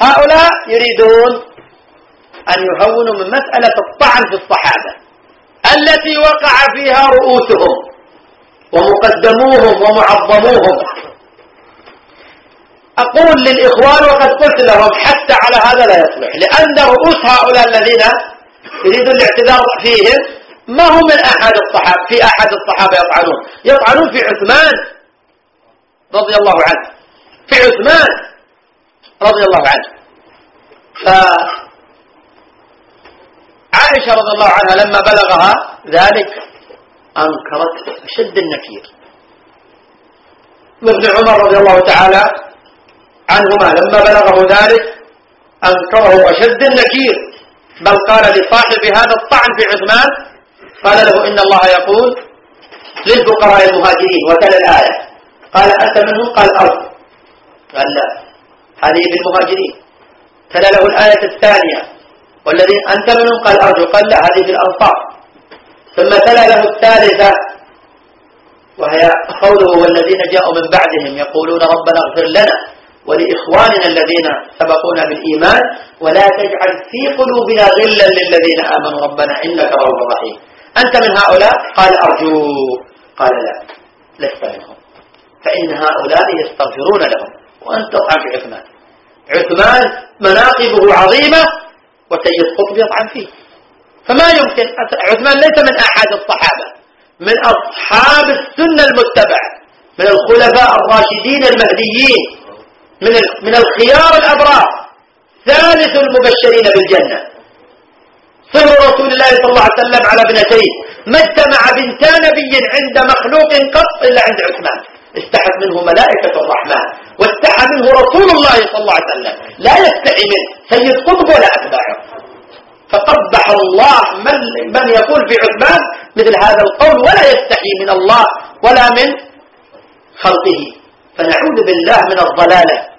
هؤلاء يريدون أن يهونوا من مسألة الطعن في الصحابة التي وقع فيها رؤوسهم ومقدموهم ومعظموهم. أقول للإخوان وقد قلت لهم حتى على هذا لا يصلح، لأن رؤوس هؤلاء الذين يريدون الاعتذار فيهم ما هم من أحد الصحابة، في أحد الصحابة يطعنون في عثمان رضي الله عنه، في عثمان رضي الله عنه. فعائشة رضي الله عنها لما بلغها ذلك أنكرت أشد النكير، وابن عمر رضي الله تعالى عنهما لما بلغه ذلك أنكره أشد النكير، بل قال لصاحب هذا الطعن في عثمان، قال له إن الله يقول للفقراء المهاجرين وتلا الآية، قال أنت منهم؟ قال أرض، قال لا هذه بالمهاجرين. تلا له الآية الثانية والذين أنت منهم؟ قال أرجو، قال لا هذه بالأنصار. ثم تلا له الثالثة وهي قوله والذين جاءوا من بعدهم يقولون ربنا اغفر لنا ولإخواننا الذين سبقونا بالإيمان ولا تجعل في قلوبنا غلا للذين آمنوا ربنا إنك رؤوف رحيم. أنت من هؤلاء؟ قال أرجو، قال لا لست منهم، فإن هؤلاء يستغفرون لهم وأنت تطعن في عثمان. عثمان مناقبه عظيمة وسيد قطب يطعن فيه، فما يمكن. عثمان ليس من أحد الصحابة، من أصحاب السنة المتبعة، من الخلفاء الراشدين المهديين، من الخيار الأبرار، ثالث المبشرين بالجنة، سر رسول الله صلى الله عليه وسلم على ابنتين، ما اجتمع بنتا نبي عند مخلوق قط إلا عند عثمان، استحت منه ملائكة الرحمن واستحى منه رسول الله صلى الله عليه وسلم، لا يستحي منه سيد قطب ولا أتباعه. فقبح الله من يقول في عثمان مثل هذا القول ولا يستحي من الله ولا من خلقه. فنعوذ بالله من الضلالة